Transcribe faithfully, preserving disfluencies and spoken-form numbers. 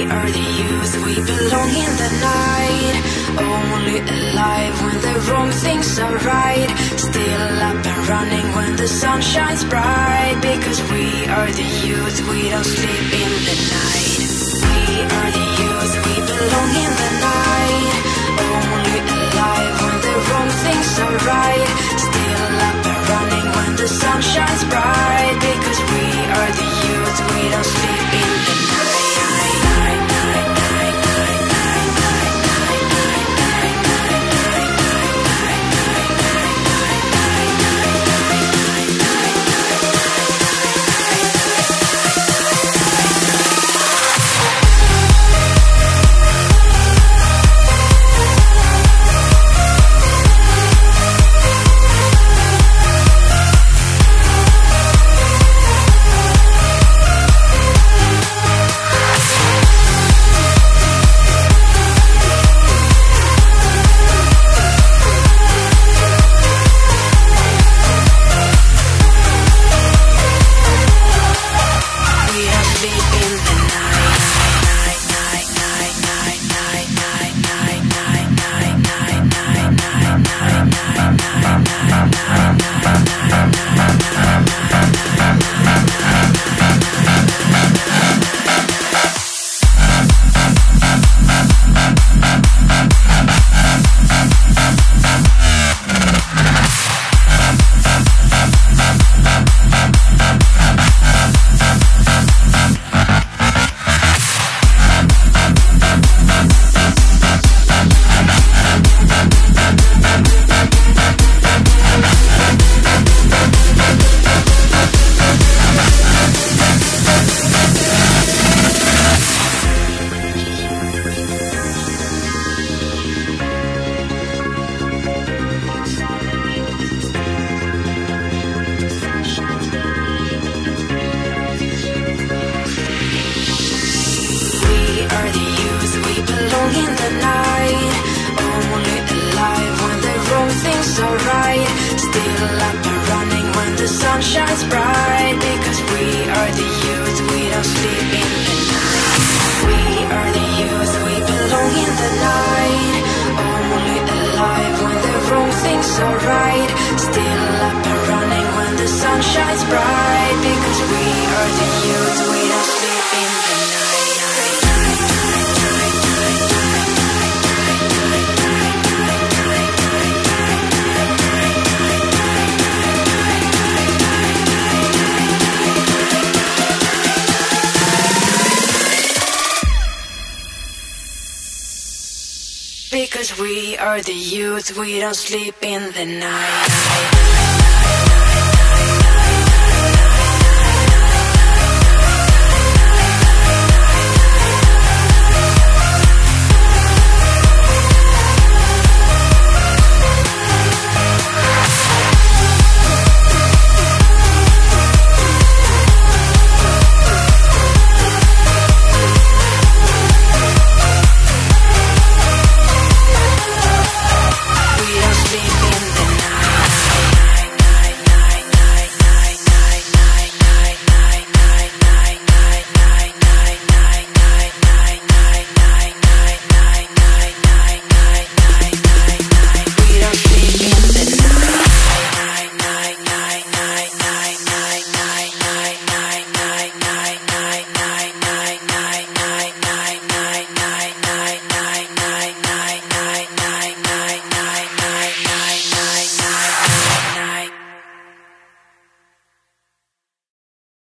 are the youth, we belong in the night. Only alive when the wrong things are right. Still up and running when the sun shines bright. Because we are the youth, we don't sleep in the night. We are the youth, we belong in the night. Only alive when the wrong things are right. Still up and running when the sun shines bright. Because we are the youth, we don't sleep in the night. Because we are the youth, we don't sleep in the night.